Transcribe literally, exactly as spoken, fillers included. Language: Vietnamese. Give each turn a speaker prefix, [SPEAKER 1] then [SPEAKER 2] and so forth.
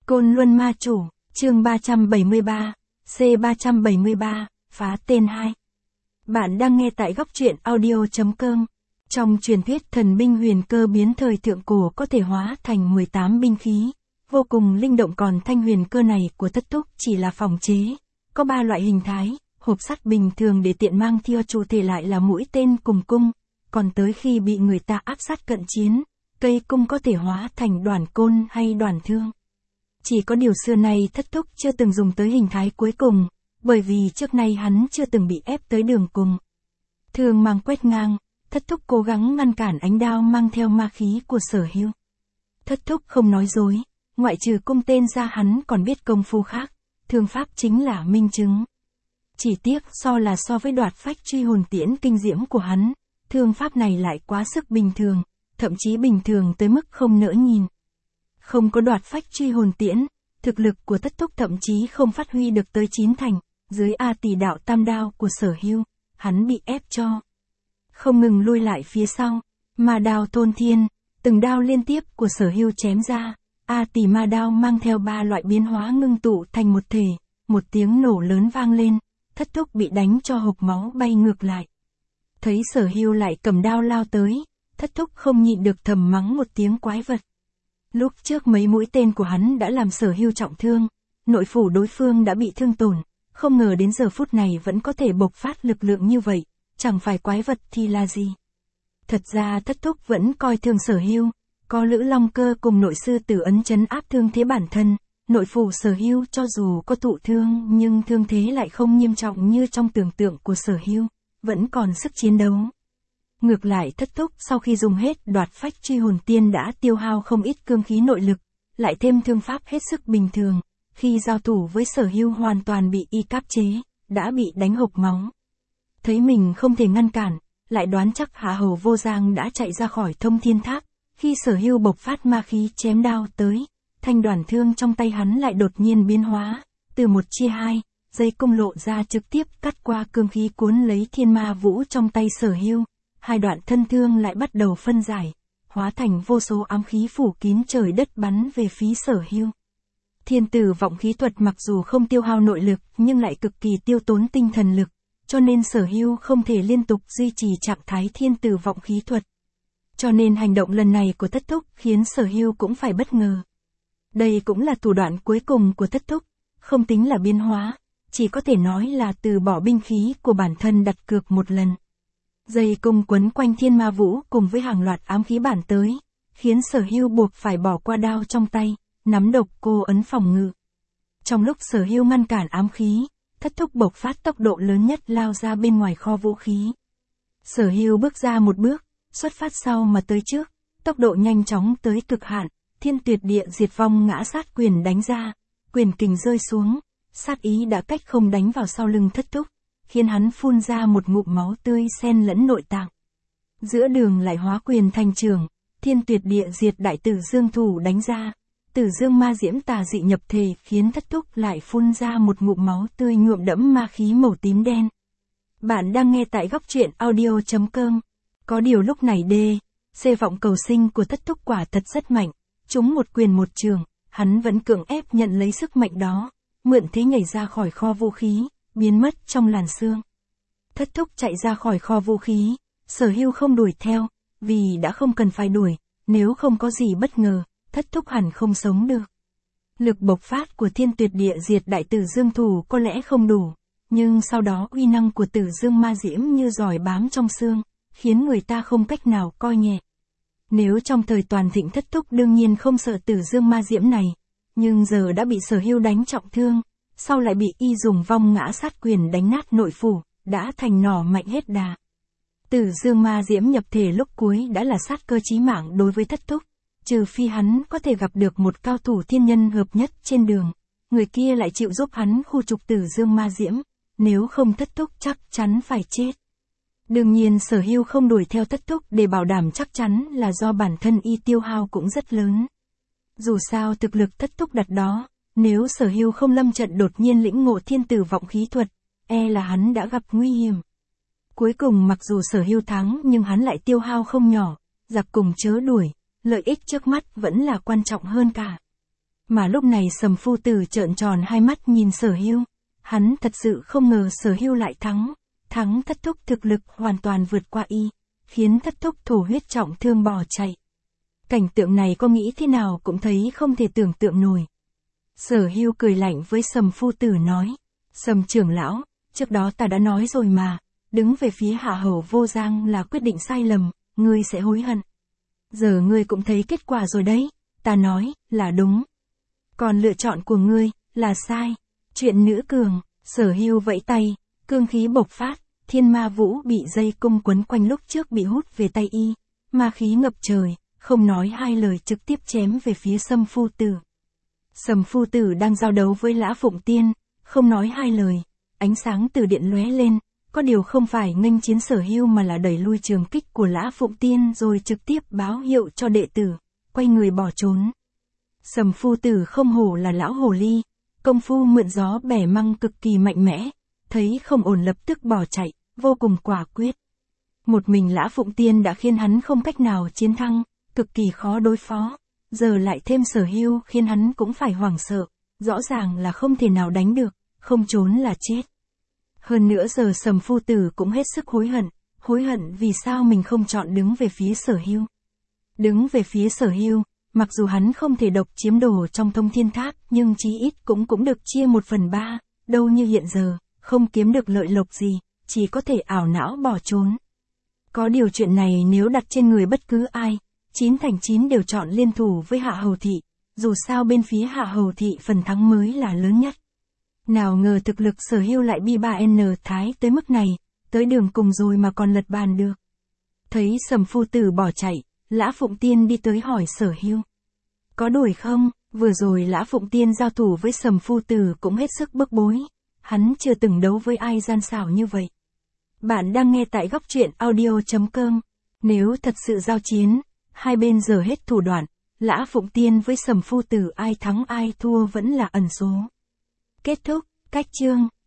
[SPEAKER 1] Côn Luân Ma Chủ, chương ba trăm bảy mươi ba, C ba trăm bảy mươi ba, phá tên hai. Bạn đang nghe tại góc truyện audio.com. Trong truyền thuyết thần binh huyền cơ biến thời thượng cổ có thể hóa thành mười tám binh khí, vô cùng linh động, còn thanh huyền cơ này của Thất Thúc chỉ là phòng chế, có ba loại hình thái, hộp sắt bình thường để tiện mang theo, chủ thể lại là mũi tên cùng cung, còn tới khi bị người ta áp sát cận chiến, cây cung có thể hóa thành đoản côn hay đoản thương. Chỉ có điều xưa nay Thất Thúc chưa từng dùng tới hình thái cuối cùng, bởi vì trước nay hắn chưa từng bị ép tới đường cùng. Thường mang quét ngang, Thất Thúc cố gắng ngăn cản ánh đao mang theo ma khí của Sở Hưu. Thất Thúc không nói dối, ngoại trừ cung tên ra hắn còn biết công phu khác, thương pháp chính là minh chứng. Chỉ tiếc so là so với đoạt phách truy hồn tiễn kinh diễm của hắn, thương pháp này lại quá sức bình thường, thậm chí bình thường tới mức không nỡ nhìn. Không có đoạt phách truy hồn tiễn, thực lực của Thất Thúc thậm chí không phát huy được tới chín thành, dưới A Tỷ đạo tam đao của Sở Hưu, hắn bị ép cho không ngừng lui lại phía sau, ma đao thôn thiên, từng đao liên tiếp của Sở Hưu chém ra, A Tỷ ma đao mang theo ba loại biến hóa ngưng tụ thành một thể, một tiếng nổ lớn vang lên, Thất Thúc bị đánh cho hộc máu bay ngược lại. Thấy Sở Hưu lại cầm đao lao tới, Thất Thúc không nhịn được thầm mắng một tiếng quái vật. Lúc trước mấy mũi tên của hắn đã làm Sở Hưu trọng thương, nội phủ đối phương đã bị thương tổn, không ngờ đến giờ phút này vẫn có thể bộc phát lực lượng như vậy, chẳng phải quái vật thì là gì. Thật ra Thất Thúc vẫn coi thường Sở Hưu, có Lữ Long Cơ cùng nội sư Tử Ấn trấn áp thương thế bản thân, nội phủ Sở Hưu cho dù có thụ thương nhưng thương thế lại không nghiêm trọng như trong tưởng tượng của Sở Hưu, vẫn còn sức chiến đấu. Ngược lại Thất Thúc sau khi dùng hết đoạt phách truy hồn tiên đã tiêu hao không ít cương khí nội lực, lại thêm thương pháp hết sức bình thường, khi giao thủ với Sở Hưu hoàn toàn bị y áp chế, đã bị đánh hộc máu. Thấy mình không thể ngăn cản, lại đoán chắc Hạ Hầu Vô Giang đã chạy ra khỏi Thông Thiên Tháp, khi Sở Hưu bộc phát ma khí chém đao tới, thanh đoản thương trong tay hắn lại đột nhiên biến hóa, từ một chia hai, dây cung lộ ra trực tiếp cắt qua cương khí cuốn lấy thiên ma vũ trong tay Sở Hưu. Hai đoạn thân thương lại bắt đầu phân giải, hóa thành vô số ám khí phủ kín trời đất bắn về phía Sở Hưu. Thiên tử vọng khí thuật mặc dù không tiêu hao nội lực nhưng lại cực kỳ tiêu tốn tinh thần lực, cho nên Sở Hưu không thể liên tục duy trì trạng thái thiên tử vọng khí thuật. Cho nên hành động lần này của Thất Thúc khiến Sở Hưu cũng phải bất ngờ. Đây cũng là thủ đoạn cuối cùng của Thất Thúc, không tính là biến hóa, chỉ có thể nói là từ bỏ binh khí của bản thân đặt cược một lần. Dây cung quấn quanh thiên ma vũ cùng với hàng loạt ám khí bản tới, khiến Sở Hưu buộc phải bỏ qua đao trong tay, nắm độc cô ấn phòng ngự. Trong lúc Sở Hưu ngăn cản ám khí, Thất Thúc bộc phát tốc độ lớn nhất lao ra bên ngoài kho vũ khí. Sở Hưu bước ra một bước, xuất phát sau mà tới trước, tốc độ nhanh chóng tới cực hạn, thiên tuyệt địa diệt vong ngã sát quyền đánh ra, quyền kình rơi xuống, sát ý đã cách không đánh vào sau lưng Thất Thúc, khiến hắn phun ra một ngụm máu tươi xen lẫn nội tạng. Giữa đường lại hóa quyền thành trường, thiên tuyệt địa diệt đại tử dương thủ đánh ra, tử dương ma diễm tà dị nhập thể khiến Thất Thúc lại phun ra một ngụm máu tươi nhuộm đẫm ma khí màu tím đen. Bạn đang nghe tại góc truyện audio.com. Có điều lúc này D, C vọng cầu sinh của Thất Thúc quả thật rất mạnh, chúng một quyền một trường, hắn vẫn cưỡng ép nhận lấy sức mạnh đó, mượn thế nhảy ra khỏi kho vũ khí, biến mất trong làn sương. Thất Thúc chạy ra khỏi kho vũ khí, Sở Hưu không đuổi theo, vì đã không cần phải đuổi, nếu không có gì bất ngờ, Thất Thúc hẳn không sống được. Lực bộc phát của thiên tuyệt địa diệt đại tử dương thủ có lẽ không đủ, nhưng sau đó uy năng của tử dương ma diễm như giỏi bám trong xương, khiến người ta không cách nào coi nhẹ. Nếu trong thời toàn thịnh Thất Thúc đương nhiên không sợ tử dương ma diễm này, nhưng giờ đã bị Sở Hưu đánh trọng thương, sau lại bị y dùng vong ngã sát quyền đánh nát nội phủ, đã thành nỏ mạnh hết đà. Tử dương ma diễm nhập thể lúc cuối đã là sát cơ chí mạng đối với Thất Thúc, trừ phi hắn có thể gặp được một cao thủ thiên nhân hợp nhất trên đường, người kia lại chịu giúp hắn khu trục tử dương ma diễm, nếu không Thất Thúc chắc chắn phải chết. Đương nhiên Sở Hưu không đuổi theo Thất Thúc để bảo đảm chắc chắn là do bản thân y tiêu hao cũng rất lớn. Dù sao thực lực Thất Thúc đặt đó, nếu Sở Hưu không lâm trận đột nhiên lĩnh ngộ thiên tử vọng khí thuật, e là hắn đã gặp nguy hiểm. Cuối cùng mặc dù Sở Hưu thắng nhưng hắn lại tiêu hao không nhỏ, giặc cùng chớ đuổi, lợi ích trước mắt vẫn là quan trọng hơn cả. Mà lúc này Sầm Phu Tử trợn tròn hai mắt nhìn Sở Hưu. Hắn thật sự không ngờ Sở Hưu lại thắng. Thắng Thất Thúc thực lực hoàn toàn vượt qua y, khiến Thất Thúc thổ huyết trọng thương bỏ chạy. Cảnh tượng này có nghĩ thế nào cũng thấy không thể tưởng tượng nổi. Sở Hưu cười lạnh với Sầm Phu Tử nói. Sầm trưởng lão, trước đó ta đã nói rồi mà, đứng về phía Hạ Hầu Vô Giang là quyết định sai lầm, ngươi sẽ hối hận. Giờ ngươi cũng thấy kết quả rồi đấy, ta nói, là đúng. Còn lựa chọn của ngươi, là sai. Chuyện nữ cường, Sở Hưu vẫy tay, cương khí bộc phát, thiên ma vũ bị dây cung quấn quanh lúc trước bị hút về tay y, ma khí ngập trời, không nói hai lời trực tiếp chém về phía Sầm Phu Tử. Sầm Phu Tử đang giao đấu với Lã Phụng Tiên, không nói hai lời, ánh sáng từ điện lóe lên, có điều không phải nghênh chiến Sở Hưu mà là đẩy lui trường kích của Lã Phụng Tiên rồi trực tiếp báo hiệu cho đệ tử, quay người bỏ trốn. Sầm Phu Tử không hổ là lão hồ ly, công phu mượn gió bẻ măng cực kỳ mạnh mẽ, thấy không ổn lập tức bỏ chạy, vô cùng quả quyết. Một mình Lã Phụng Tiên đã khiến hắn không cách nào chiến thắng, cực kỳ khó đối phó, giờ lại thêm Sở Hưu khiến hắn cũng phải hoảng sợ, rõ ràng là không thể nào đánh được, không trốn là chết. Hơn nữa giờ Sầm Phu Tử cũng hết sức hối hận, hối hận vì sao mình không chọn đứng về phía Sở Hưu. Đứng về phía Sở Hưu, mặc dù hắn không thể độc chiếm đồ trong Thông Thiên Tháp, nhưng chí ít cũng cũng được chia một phần ba, đâu như hiện giờ, không kiếm được lợi lộc gì, chỉ có thể ảo não bỏ trốn. Có điều chuyện này nếu đặt trên người bất cứ ai, chín thành chín đều chọn liên thủ với Hạ Hầu Thị, dù sao bên phía Hạ Hầu Thị phần thắng mới là lớn nhất. Nào ngờ thực lực Sở Hưu lại bi ba N thái tới mức này, tới đường cùng rồi mà còn lật bàn được. Thấy Sầm Phu Tử bỏ chạy, Lã Phụng Tiên đi tới hỏi Sở Hưu. Có đuổi không? Vừa rồi Lã Phụng Tiên giao thủ với Sầm Phu Tử cũng hết sức bức bối. Hắn chưa từng đấu với ai gian xảo như vậy. Bạn đang nghe tại góc truyện audio chấm com. Nếu thật sự giao chiến, hai bên giờ hết thủ đoạn, Lã Phụng Tiên với Sầm Phu Tử ai thắng ai thua vẫn là ẩn số. Kết thúc, cách chương.